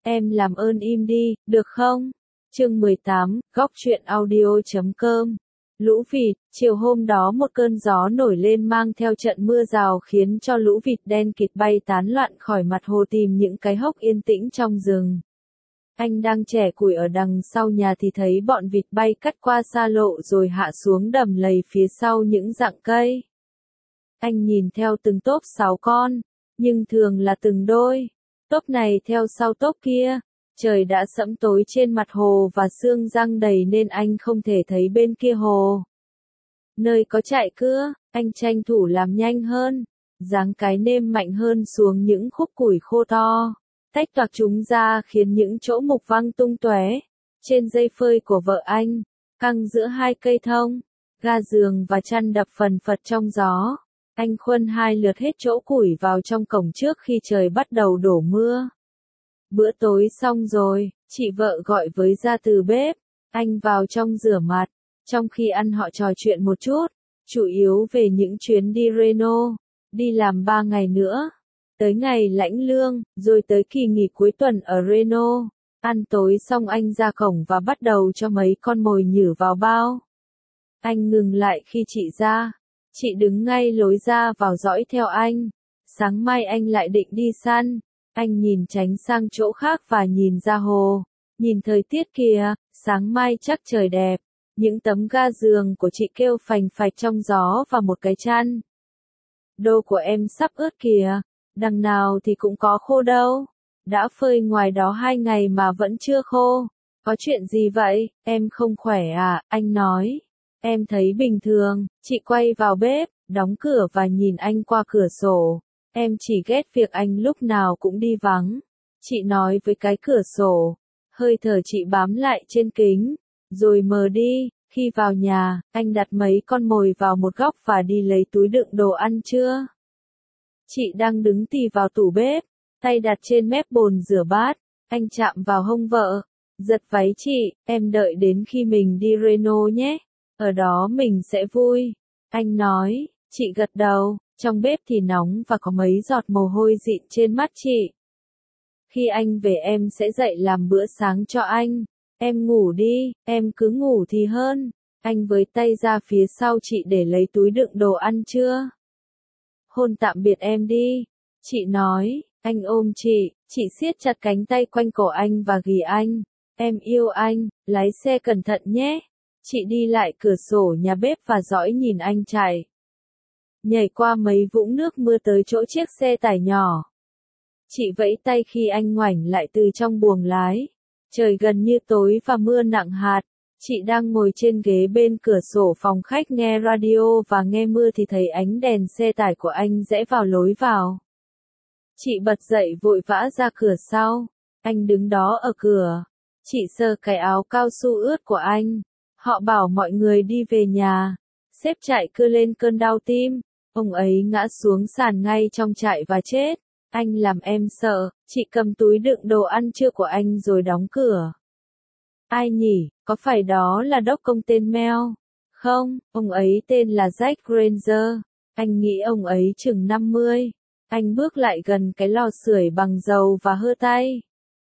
em làm ơn im đi, được không? Chương 18, góc truyện audio.com. Lũ vịt, chiều hôm đó một cơn gió nổi lên mang theo trận mưa rào khiến cho lũ vịt đen kịt bay tán loạn khỏi mặt hồ tìm những cái hốc yên tĩnh trong rừng. Anh đang chẻ củi ở đằng sau nhà thì thấy bọn vịt bay cắt qua xa lộ rồi hạ xuống đầm lầy phía sau những rặng cây. Anh nhìn theo từng tốp 6 con, nhưng thường là từng đôi. Tốp này theo sau tốp kia. Trời đã sẫm tối trên mặt hồ và sương giăng đầy nên anh không thể thấy bên kia hồ. Nơi có chạy cưa, anh tranh thủ làm nhanh hơn, giáng cái nêm mạnh hơn xuống những khúc củi khô to, tách toạc chúng ra khiến những chỗ mục văng tung tóe. Trên dây phơi của vợ anh, căng giữa hai cây thông, ga giường và chăn đập phần phật trong gió. Anh khuân 2 lượt hết chỗ củi vào trong cổng trước khi trời bắt đầu đổ mưa. Bữa tối xong rồi, chị vợ gọi với ra từ bếp, anh vào trong rửa mặt, trong khi ăn họ trò chuyện một chút, chủ yếu về những chuyến đi Reno, đi làm 3 ngày nữa, tới ngày lãnh lương, rồi tới kỳ nghỉ cuối tuần ở Reno. Ăn tối xong anh ra cổng và bắt đầu cho mấy con mồi nhử vào bao. Anh ngừng lại khi chị ra, chị đứng ngay lối ra vào dõi theo anh. Sáng mai anh lại định đi săn. Anh nhìn tránh sang chỗ khác và nhìn ra hồ. Nhìn thời tiết kìa, sáng mai chắc trời đẹp. Những tấm ga giường của chị kêu phành phạch trong gió và một cái chăn. Đô của em sắp ướt kìa, đằng nào thì cũng có khô đâu. Đã phơi ngoài đó 2 ngày mà vẫn chưa khô. Có chuyện gì vậy, em không khỏe à, anh nói. Em thấy bình thường, chị quay vào bếp, đóng cửa và nhìn anh qua cửa sổ. Em chỉ ghét việc anh lúc nào cũng đi vắng. Chị nói với cái cửa sổ. Hơi thở chị bám lại trên kính, rồi mờ đi. Khi vào nhà, anh đặt mấy con mồi vào một góc và đi lấy túi đựng đồ ăn trưa. Chị đang đứng tì vào tủ bếp, tay đặt trên mép bồn rửa bát. Anh chạm vào hông vợ, giật váy chị, em đợi đến khi mình đi Reno nhé. Ở đó mình sẽ vui. Anh nói, chị gật đầu. Trong bếp thì nóng và có mấy giọt mồ hôi dịn trên mắt chị. Khi anh về em sẽ dậy làm bữa sáng cho anh. Em ngủ đi, em cứ ngủ thì hơn. Anh với tay ra phía sau chị để lấy túi đựng đồ ăn trưa. Hôn tạm biệt em đi. Chị nói, anh ôm chị siết chặt cánh tay quanh cổ anh và ghì anh. Em yêu anh, lái xe cẩn thận nhé. Chị đi lại cửa sổ nhà bếp và dõi nhìn anh chạy. Nhảy qua mấy vũng nước mưa tới chỗ chiếc xe tải nhỏ. Chị vẫy tay khi anh ngoảnh lại từ trong buồng lái. Trời gần như tối và mưa nặng hạt. Chị đang ngồi trên ghế bên cửa sổ phòng khách nghe radio và nghe mưa thì thấy ánh đèn xe tải của anh rẽ vào lối vào. Chị bật dậy vội vã ra cửa sau. Anh đứng đó ở cửa. Chị sờ cái áo cao su ướt của anh. Họ bảo mọi người đi về nhà. Sếp chạy cưa lên cơn đau tim. Ông ấy ngã xuống sàn ngay trong trại và chết. Anh làm em sợ. Chị cầm túi đựng đồ ăn trưa của anh rồi đóng cửa. Ai nhỉ, có phải đó là đốc công tên Mel? Không, ông ấy tên là Jack Granger. Anh nghĩ ông ấy chừng 50. Anh bước lại gần cái lò sưởi bằng dầu và hơ tay.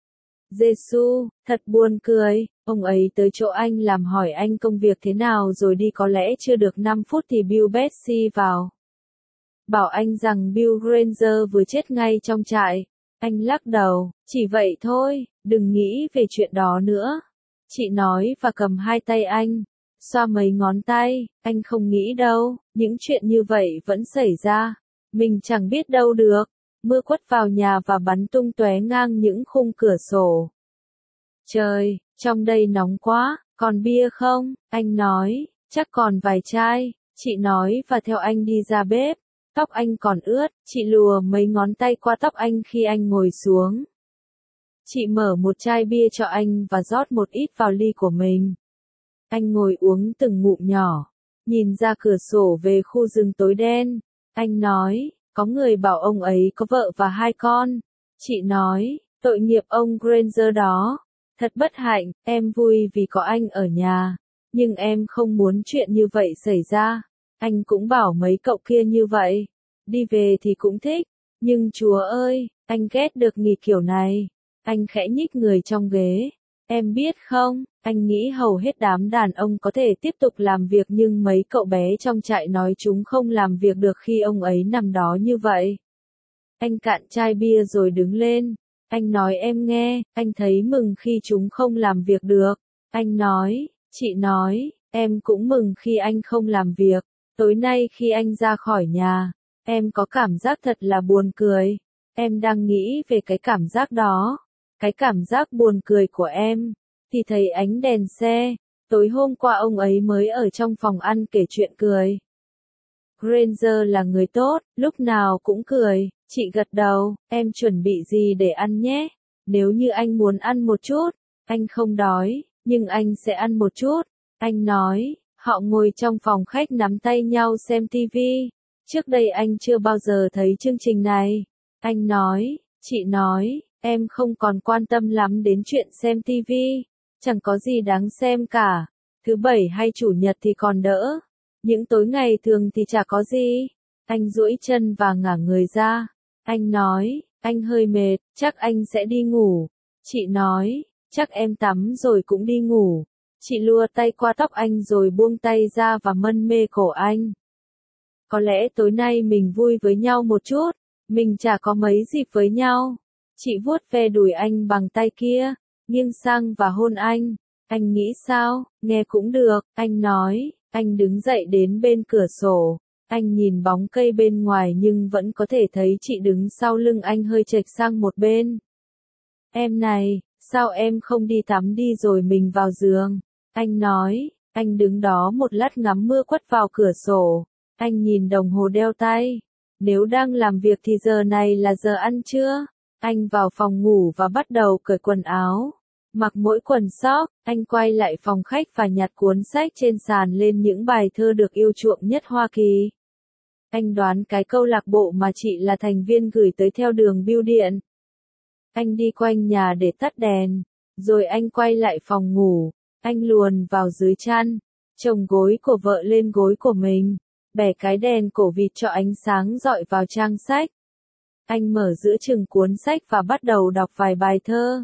Giêsu, thật buồn cười. Ông ấy tới chỗ anh làm hỏi anh công việc thế nào rồi đi, có lẽ chưa được 5 phút thì Bill Betsy vào. Bảo anh rằng Bill Granger vừa chết ngay trong trại. Anh lắc đầu, chỉ vậy thôi, đừng nghĩ về chuyện đó nữa. Chị nói và cầm 2 tay anh, xoa mấy ngón tay, anh không nghĩ đâu, những chuyện như vậy vẫn xảy ra. Mình chẳng biết đâu được. Mưa quất vào nhà và bắn tung tóe ngang những khung cửa sổ. Trời, trong đây nóng quá, còn bia không? Anh nói, chắc còn vài chai. Chị nói và theo anh đi ra bếp. Tóc anh còn ướt, chị lùa mấy ngón tay qua tóc anh khi anh ngồi xuống. Chị mở một chai bia cho anh và rót một ít vào ly của mình. Anh ngồi uống từng ngụm nhỏ, nhìn ra cửa sổ về khu rừng tối đen. Anh nói, có người bảo ông ấy có vợ và 2 con. Chị nói, tội nghiệp ông Granger đó. Thật bất hạnh, em vui vì có anh ở nhà. Nhưng em không muốn chuyện như vậy xảy ra. Anh cũng bảo mấy cậu kia như vậy. Đi về thì cũng thích. Nhưng Chúa ơi, anh ghét được nghỉ kiểu này. Anh khẽ nhích người trong ghế. Em biết không, anh nghĩ hầu hết đám đàn ông có thể tiếp tục làm việc nhưng mấy cậu bé trong trại nói chúng không làm việc được khi ông ấy nằm đó như vậy. Anh cạn chai bia rồi đứng lên. Anh nói em nghe, anh thấy mừng khi chúng không làm việc được. Anh nói, chị nói, em cũng mừng khi anh không làm việc. Tối nay khi anh ra khỏi nhà, em có cảm giác thật là buồn cười. Em đang nghĩ về cái cảm giác đó. Cái cảm giác buồn cười của em, thì thấy ánh đèn xe. Tối hôm qua ông ấy mới ở trong phòng ăn kể chuyện cười. Granger là người tốt, lúc nào cũng cười. Chị gật đầu, em chuẩn bị gì để ăn nhé? Nếu như anh muốn ăn một chút, anh không đói, nhưng anh sẽ ăn một chút. Anh nói, họ ngồi trong phòng khách nắm tay nhau xem TV. Trước đây anh chưa bao giờ thấy chương trình này. Anh nói, chị nói, em không còn quan tâm lắm đến chuyện xem TV. Chẳng có gì đáng xem cả. Thứ bảy hay chủ nhật thì còn đỡ. Những tối ngày thường thì chả có gì. Anh duỗi chân và ngả người ra. Anh nói, anh hơi mệt, chắc anh sẽ đi ngủ. Chị nói, chắc em tắm rồi cũng đi ngủ. Chị lua tay qua tóc anh rồi buông tay ra và mân mê cổ anh. Có lẽ tối nay mình vui với nhau một chút. Mình chả có mấy dịp với nhau. Chị vuốt ve đùi anh bằng tay kia, nghiêng sang và hôn anh. Anh nghĩ sao, nghe cũng được, anh nói. Anh đứng dậy đến bên cửa sổ. Anh nhìn bóng cây bên ngoài nhưng vẫn có thể thấy chị đứng sau lưng anh hơi chệch sang một bên. Em này, sao em không đi tắm đi rồi mình vào giường? Anh nói. Anh đứng đó một lát ngắm mưa quất vào cửa sổ. Anh nhìn đồng hồ đeo tay. Nếu đang làm việc thì giờ này là giờ ăn trưa. Anh vào phòng ngủ và bắt đầu cởi quần áo. Mặc mỗi quần sóc, anh quay lại phòng khách và nhặt cuốn sách trên sàn lên những bài thơ được yêu chuộng nhất Hoa Kỳ. Anh đoán cái câu lạc bộ mà chị là thành viên gửi tới theo đường bưu điện. Anh đi quanh nhà để tắt đèn, rồi anh quay lại phòng ngủ. Anh luồn vào dưới chăn, chồng gối của vợ lên gối của mình, bẻ cái đèn cổ vịt cho ánh sáng dọi vào trang sách. Anh mở giữa chừng cuốn sách và bắt đầu đọc vài bài thơ.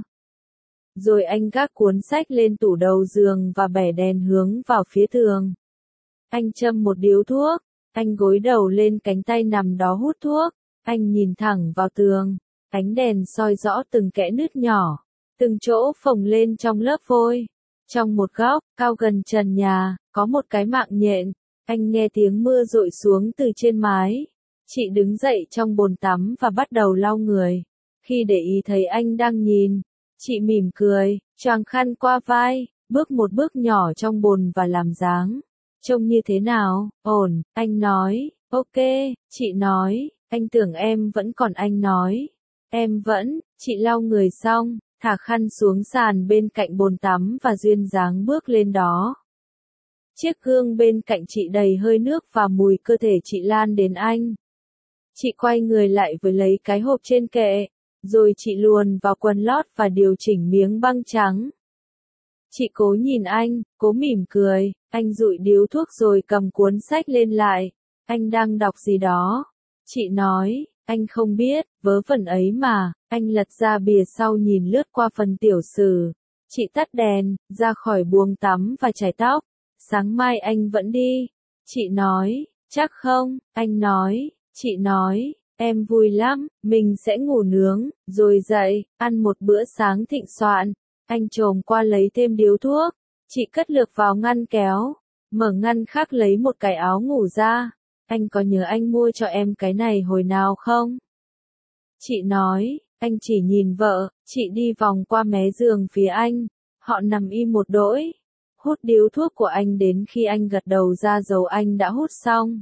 Rồi anh gác cuốn sách lên tủ đầu giường và bẻ đèn hướng vào phía tường. Anh châm một điếu thuốc, anh gối đầu lên cánh tay nằm đó hút thuốc, anh nhìn thẳng vào tường, ánh đèn soi rõ từng kẽ nứt nhỏ, từng chỗ phồng lên trong lớp vôi. Trong một góc, cao gần trần nhà, có một cái mạng nhện, anh nghe tiếng mưa dội xuống từ trên mái. Chị đứng dậy trong bồn tắm và bắt đầu lau người. Khi để ý thấy anh đang nhìn, chị mỉm cười, choàng khăn qua vai, bước một bước nhỏ trong bồn và làm dáng. Trông như thế nào? Ổn, anh nói. Ok, chị nói, anh tưởng em vẫn còn. Anh nói. Em vẫn. Chị lau người xong, thả khăn xuống sàn bên cạnh bồn tắm và duyên dáng bước lên đó. Chiếc gương bên cạnh chị đầy hơi nước và mùi cơ thể chị lan đến anh. Chị quay người lại với lấy cái hộp trên kệ, rồi chị luồn vào quần lót và điều chỉnh miếng băng trắng. Chị cố nhìn anh, cố mỉm cười, anh dụi điếu thuốc rồi cầm cuốn sách lên lại. Anh đang đọc gì đó. Chị nói, anh không biết, vớ vẩn ấy mà. Anh lật ra bìa sau nhìn lướt qua phần tiểu sử. Chị tắt đèn, ra khỏi buồng tắm và chải tóc. Sáng mai anh vẫn đi. Chị nói, chắc không? Anh nói. Chị nói, em vui lắm, mình sẽ ngủ nướng, rồi dậy, ăn một bữa sáng thịnh soạn. Anh chồm qua lấy thêm điếu thuốc. Chị cất lược vào ngăn kéo. Mở ngăn khác lấy một cái áo ngủ ra. Anh có nhớ anh mua cho em cái này hồi nào không? Chị nói, anh chỉ nhìn vợ. Chị đi vòng qua mé giường phía anh. Họ nằm im một đỗi. Hút điếu thuốc của anh đến khi anh gật đầu ra dấu anh đã hút xong.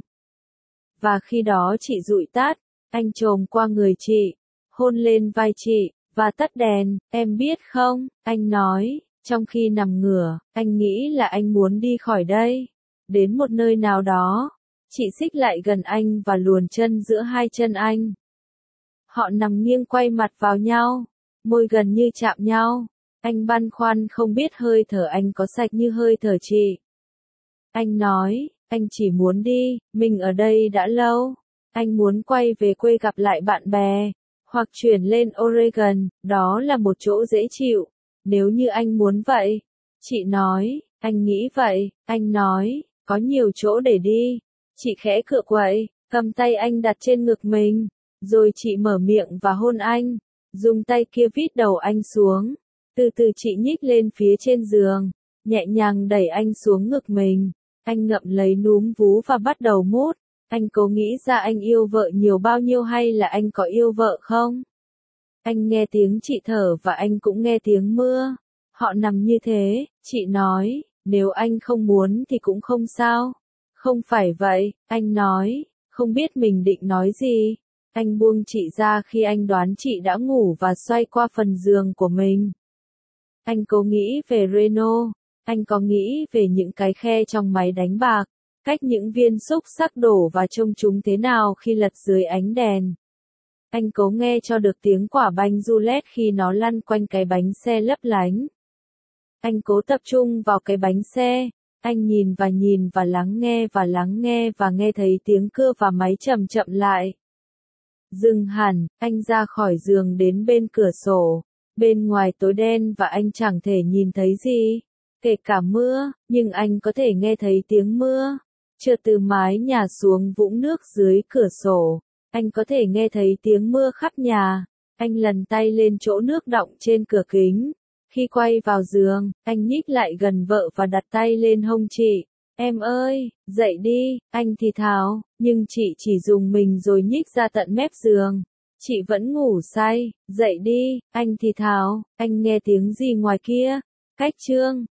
Và khi đó chị dụi tắt. Anh chồm qua người chị, hôn lên vai chị, và tắt đèn. Em biết không, anh nói, trong khi nằm ngửa, anh nghĩ là anh muốn đi khỏi đây, đến một nơi nào đó. Chị xích lại gần anh và luồn chân giữa hai chân anh. Họ nằm nghiêng quay mặt vào nhau, môi gần như chạm nhau. Anh băn khoăn không biết hơi thở anh có sạch như hơi thở chị. Anh nói, anh chỉ muốn đi, mình ở đây đã lâu. Anh muốn quay về quê gặp lại bạn bè, hoặc chuyển lên Oregon, đó là một chỗ dễ chịu. Nếu như anh muốn vậy. Chị nói, anh nghĩ vậy, anh nói, có nhiều chỗ để đi. Chị khẽ cựa quậy, cầm tay anh đặt trên ngực mình, rồi chị mở miệng và hôn anh, dùng tay kia vít đầu anh xuống. Từ từ chị nhích lên phía trên giường, nhẹ nhàng đẩy anh xuống ngực mình. Anh ngậm lấy núm vú và bắt đầu mút. Anh cố nghĩ ra anh yêu vợ nhiều bao nhiêu hay là anh có yêu vợ không? Anh nghe tiếng chị thở và anh cũng nghe tiếng mưa. Họ nằm như thế, chị nói, nếu anh không muốn thì cũng không sao. Không phải vậy, anh nói, không biết mình định nói gì. Anh buông chị ra khi anh đoán chị đã ngủ và xoay qua phần giường của mình. Anh cố nghĩ về Reno. Anh có nghĩ về những cái khe trong máy đánh bạc, cách những viên xúc xắc đổ và trông chúng thế nào khi lật dưới ánh đèn. Anh cố nghe cho được tiếng quả banh roulette khi nó lăn quanh cái bánh xe lấp lánh. Anh cố tập trung vào cái bánh xe. Anh nhìn và lắng nghe và nghe thấy tiếng cưa và máy chậm chậm lại. Dừng hẳn, anh ra khỏi giường đến bên cửa sổ. Bên ngoài tối đen và anh chẳng thể nhìn thấy gì, kể cả mưa, nhưng anh có thể nghe thấy tiếng mưa trượt từ mái nhà xuống vũng nước dưới cửa sổ. Anh có thể nghe thấy tiếng mưa khắp nhà. Anh lần tay lên chỗ nước đọng trên cửa kính. Khi quay vào giường, anh nhích lại gần vợ và đặt tay lên hông chị. Em ơi, dậy đi, anh thì thào, nhưng chị chỉ dùng mình rồi nhích ra tận mép giường. Chị vẫn ngủ say, dậy đi, anh thì thào, anh nghe tiếng gì ngoài kia? Cách chương